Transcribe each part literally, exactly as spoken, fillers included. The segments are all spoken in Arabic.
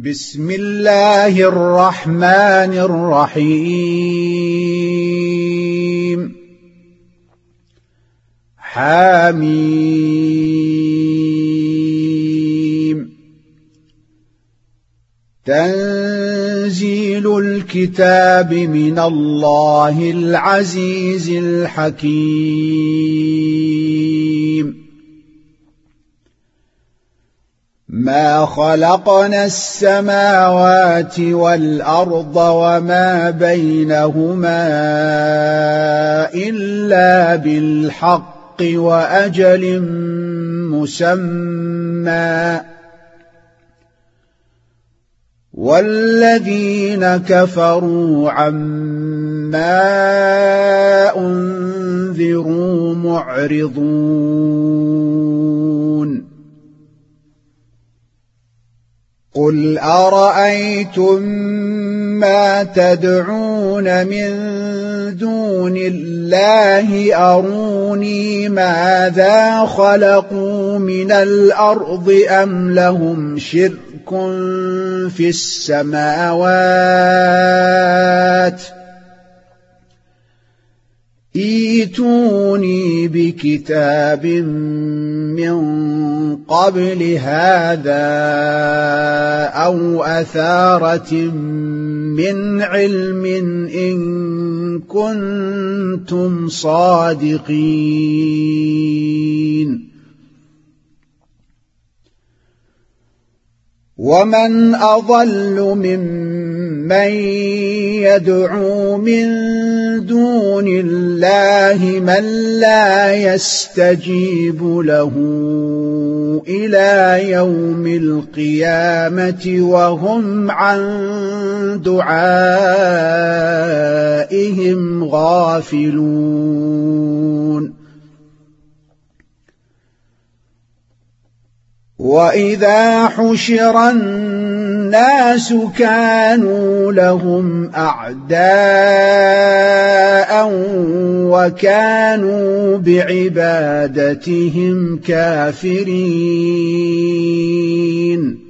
بسم الله الرحمن الرحيم حميم تنزيل الكتاب من الله العزيز الحكيم ما خلقنا السماوات والأرض وما بينهما إلا بالحق وأجل مسمى والذين كفروا عما أنذروا معرضون قل أرأيتم ما تدعون من دون الله أروني ماذا خلقوا من الأرض أم لهم شرك في السماوات ائتوني بكتاب من قبل هذا أو أثارة من علم إن كنتم صادقين ومن أضل ممن يدعو من دون الله من لا يستجيب له إلى يوم القيامة وهم عن دعائهم غافلون وإذا حشر الناس كانوا لهم أعداء وكانوا بعبادتهم كافرين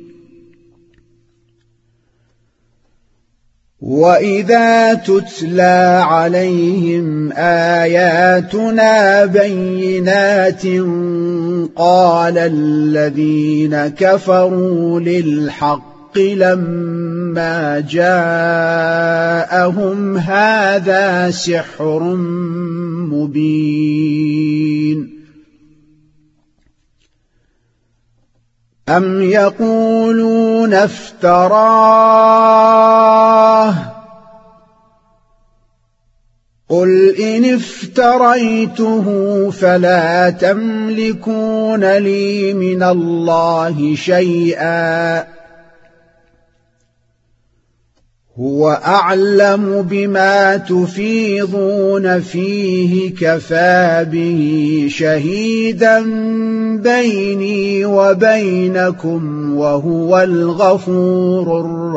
وإذا تتلى عليهم آياتنا بينات قال الذين كفروا للحق لما جاءهم هذا سحر مبين أم يقولون افتراه قل إن افتريته فلا تملكون لي من الله شيئا هو أعلم بما تفيضون فيه كفى به شهيدا بيني وبينكم وهو الغفور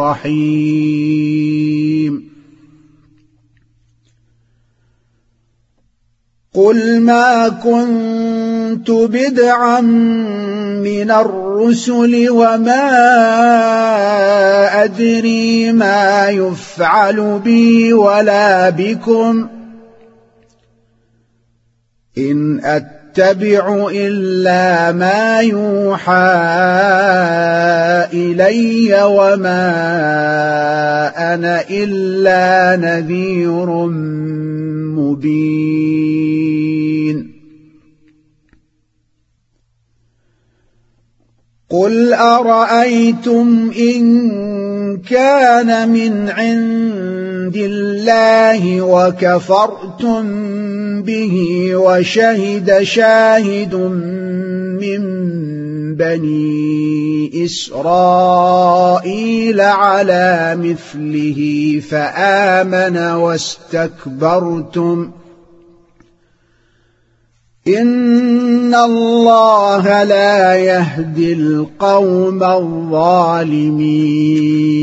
الرحيم قل ما كنت بدعا من الرسل وما أدري ما يفعل بي ولا بكم إن أتبع إلا ما يوحى إلي وما أنا إلا نذير مبين قل أرأيتم إن كان من عند الله وكفرتم به وشهد شاهد من بني إسرائيل على مثله فآمن واستكبرتم إن الله لا يهدي القوم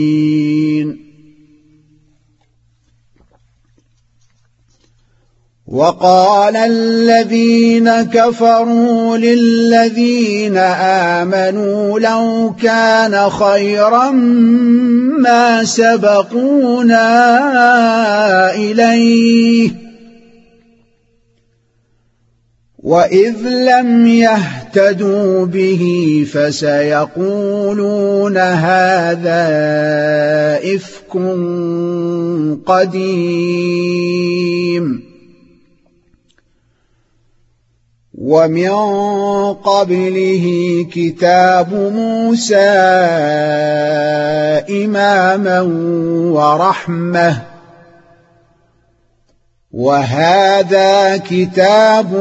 الظالمين وقال الذين كفروا للذين آمنوا لو كان خيرا ما سبقونا إليه وإذ لم يهتدوا به فسيقولون هذا إفك قديم ومن قبله كتاب موسى إماما ورحمة وهذا كتاب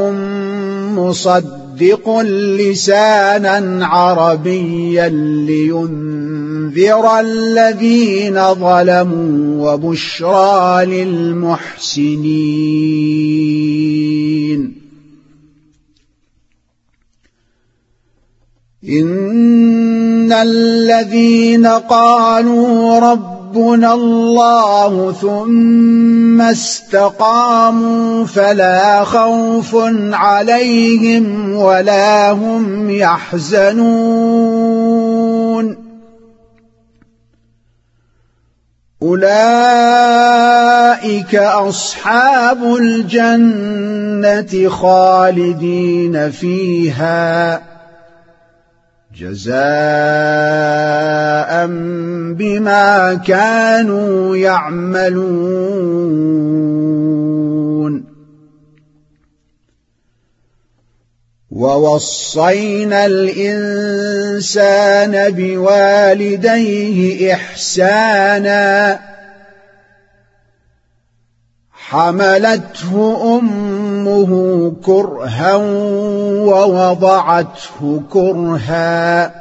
مصدق لسانا عربيا لينذر الذين ظلموا وبشرى للمحسنين إن الذين قالوا ربنا الله ثم استقاموا فلا خوف عليهم ولا هم يحزنون أولئك أصحاب الجنة خالدين فيها جزاء بما كانوا يعملون ووصينا الإنسان بوالديه إحسانا حملته أمه كرها ووضعته كرها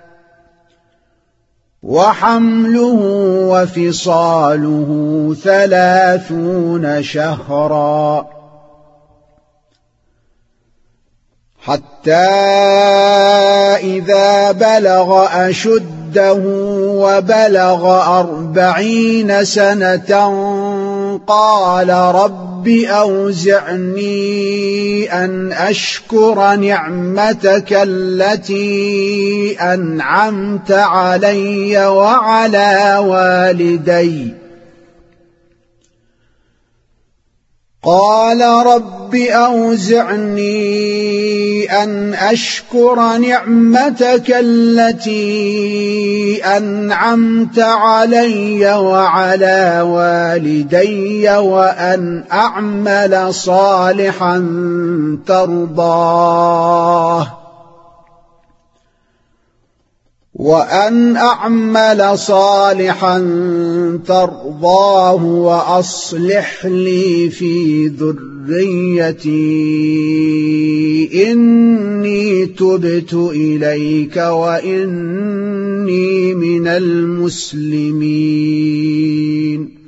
وحمله وفصاله ثلاثون شهرا حتى إذا بلغ أشده وبلغ أربعين سنة قال رب أوزعني أن أشكر نعمتك التي أنعمت علي وعلى والدي قال رب أوزعني أن أشكر نعمتك التي أنعمت علي وعلى والدي وأن أعمل صالحا ترضاه وأن أعمل صالحا ترضاه وأصلح لي في ذريتي إني تبت إليك وإني من المسلمين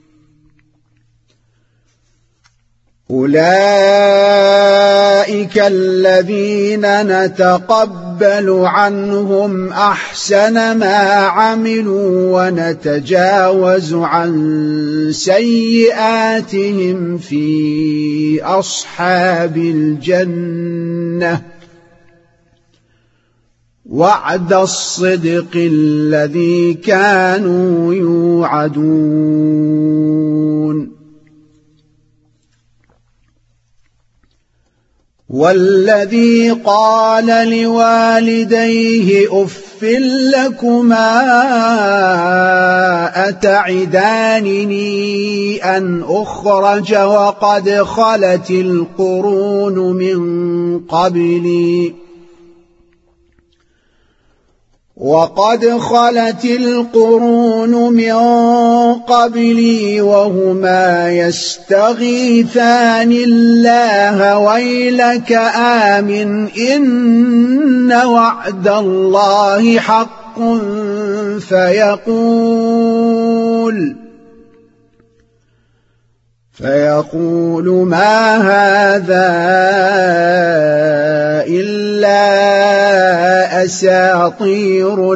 أولئك الذين نتقبل عنهم أحسن ما عملوا ونتجاوز عن سيئاتهم في أصحاب الجنة وعد الصدق الذي كانوا يوعدون والذي قال لوالديه أف لكما أتعدانني أن أخرج وقد خلت القرون من قبلي وقد خلت القرون من قبلي وهما يستغيثان الله ويلك آمن إن وعد الله حق فيقول فيقول ما هذا إلا أساطير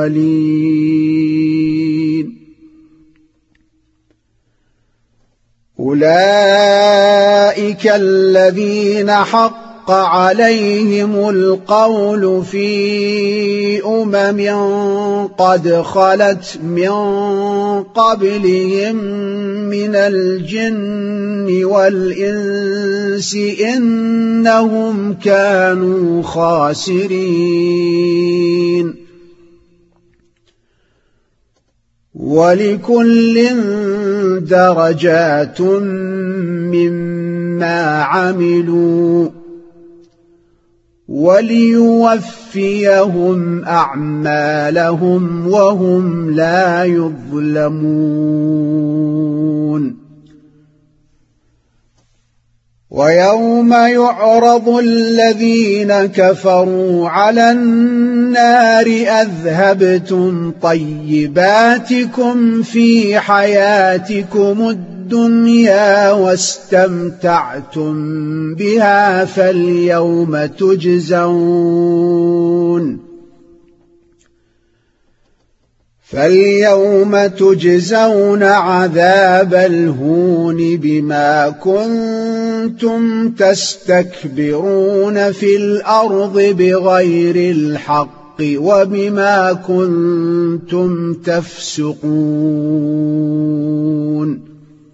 الأولين أولئك الذين حق عليهم القول في أمم قد خلت من قبلهم من الجن والإنس إنهم كانوا خاسرين ولكل درجات مما عملوا وليوفيهم أعمالهم وهم لا يظلمون ويوم يعرض الذين كفروا على النار أذهبتم طيباتكم في حياتكم الدنيا واستمتعتم بها فاليوم تجزون فاليوم تجزون عذاب الهون بما كنتم تستكبرون في الأرض بغير الحق وبما كنتم تفسقون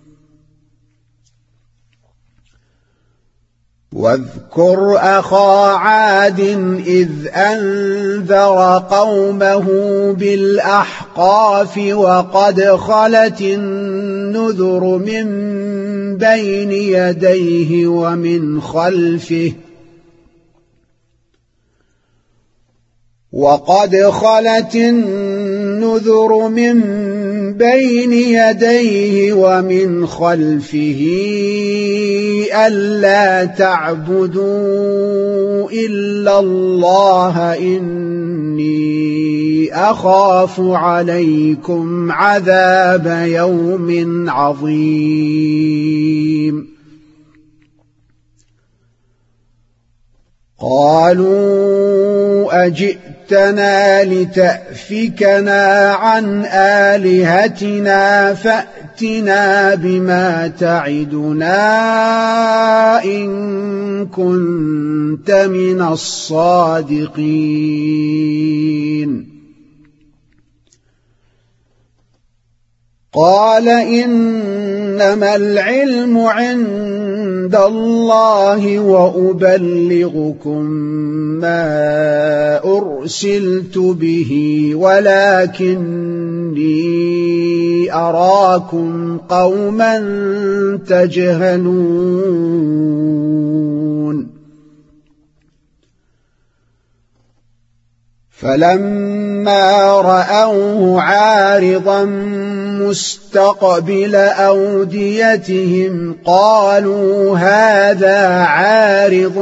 واذكر أخا عاد إذ أنذر قومه بالأحقاف وقد خلت النذر من بين يديه ومن خلفه وقد خلت النذر من بين يديه ومن خلفه ألا تعبدوا إلا الله إني أخاف عليكم عذاب يوم عظيم قالوا أجئتنا لتأفكنا عن آلهتنا فأتنا بما تعدنا إن كنت من الصادقين قال إنما العلم عند الله وأبلغكم ما أرسلت به ولكني أراكم قوما تجهلون فلما رأوه عارضا مستقبل أوديتهم قالوا هذا عارض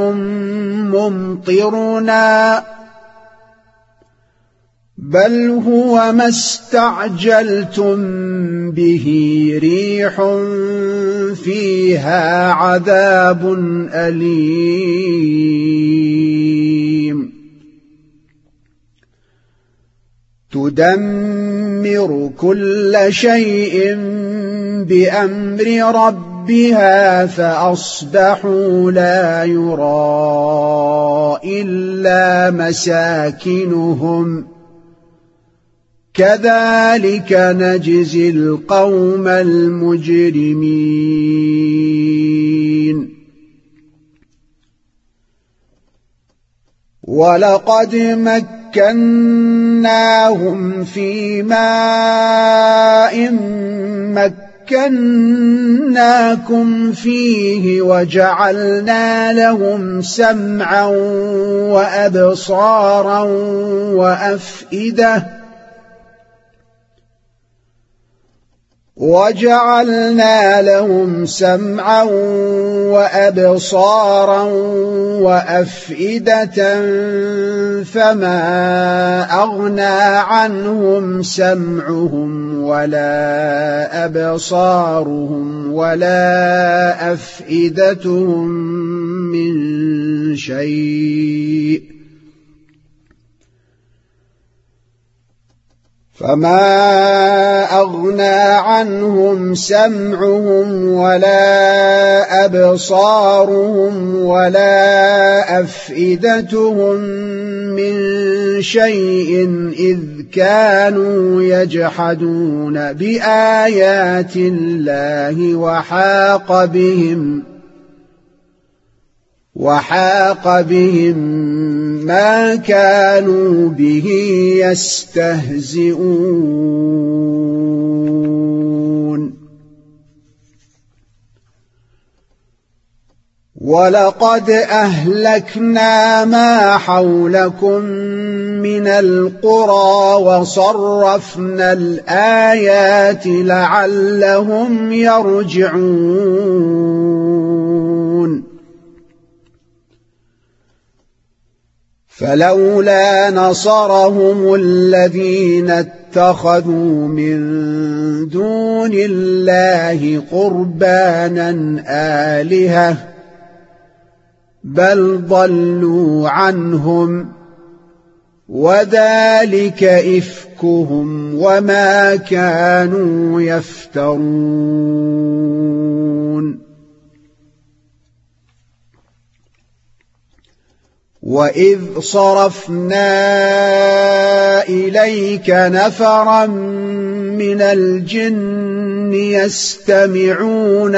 ممطرنا بل هو ما استعجلتم به ريح فيها عذاب أليم تدمر كل شيء بأمر ربها فأصبحوا لا يرى إلا مساكنهم كذلك نجزي القوم المجرمين ولقد مكناهم في ماء مكناكم فيه وجعلنا لهم سمعا وأبصارا وأفئدة وجعلنا لهم سمعا وأبصارا وأفئدة فما أغنى عنهم سمعهم ولا أبصارهم ولا أفئدتهم من شيء فما أغنى عنهم سمعهم ولا أبصارهم ولا أفئدتهم من شيء إذ كانوا يجحدون بآيات الله وحاق بهم وحاق بهم ما كانوا به يستهزئون ولقد أهلكنا ما حولكم من القرى وصرفنا الآيات لعلهم يرجعون فلولا نصرهم الذين اتخذوا من دون الله قربانا آلهة بل ضلوا عنهم وذلك إفكهم وما كانوا يفترون وإذ صرفنا إليك نفرا من الجن يستمعون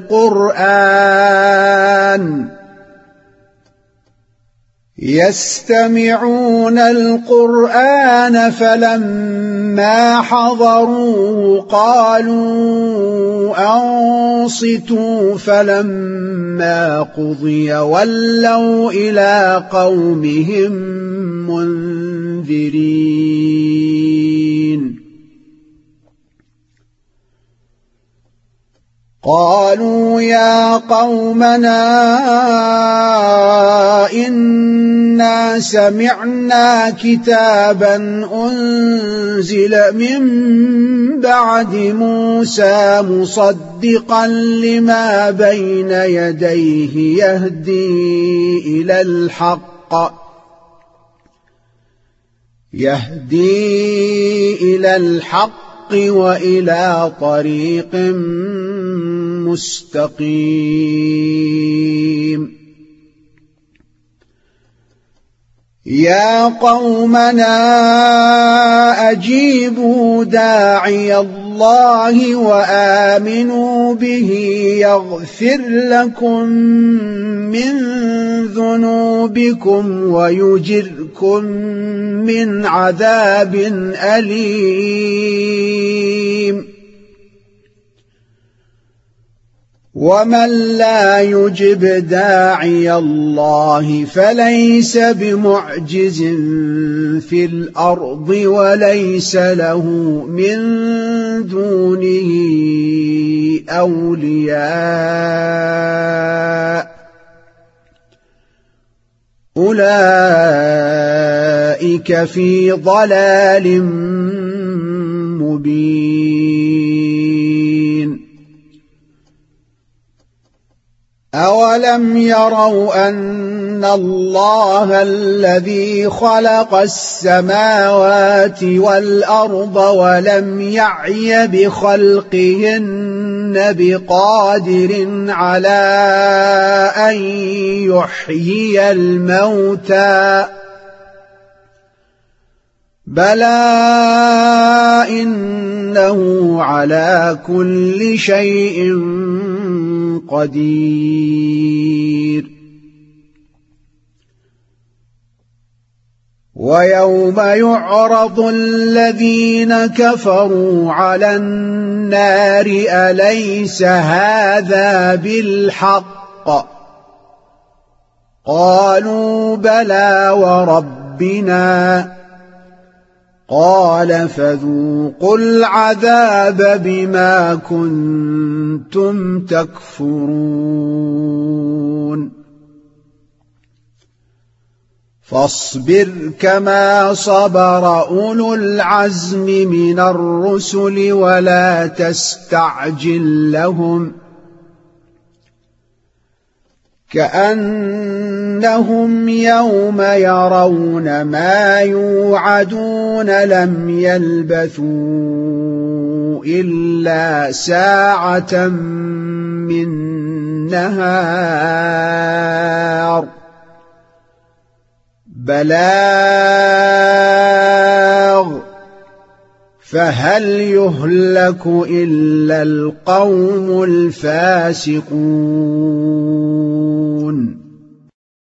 القرآن يستمعون القرآن فلما حضروه قالوا أنصتوا فلما قضي ولوا إلى قومهم منذرين قالوا يا قومنا إنا سمعنا كتابا أنزل من بعد موسى مصدقا لما بين يديه يهدي إلى الحق يهدي إلى الحق وإلى طريق مستقيم يا قومنا أجيبوا داعي الله وآمنوا به يغفر لكم من ذنوبكم ويجركم من عذاب أليم ومن لا يجب داعي الله فليس بمعجز في الأرض وليس له من دونه أولياء أولئك في ضلال مبين أولم يروا أن الله الذي خلق السماوات والأرض ولم يعي بخلقهن بقادر على أن يحيي الموتى بلى إنه على كل شيء قدير ويوم يعرض الذين كفروا على النار أليس هذا بالحق قالوا بلى وربنا قال فذوقوا العذاب بما كنتم تكفرون فاصبر كما صبر أولو العزم من الرسل ولا تستعجل لهم كأنهم يوم يرون ما يوعدون لم يلبثوا إلا ساعة من نهار بلاغ فهل يهلك إلا القوم الفاسقون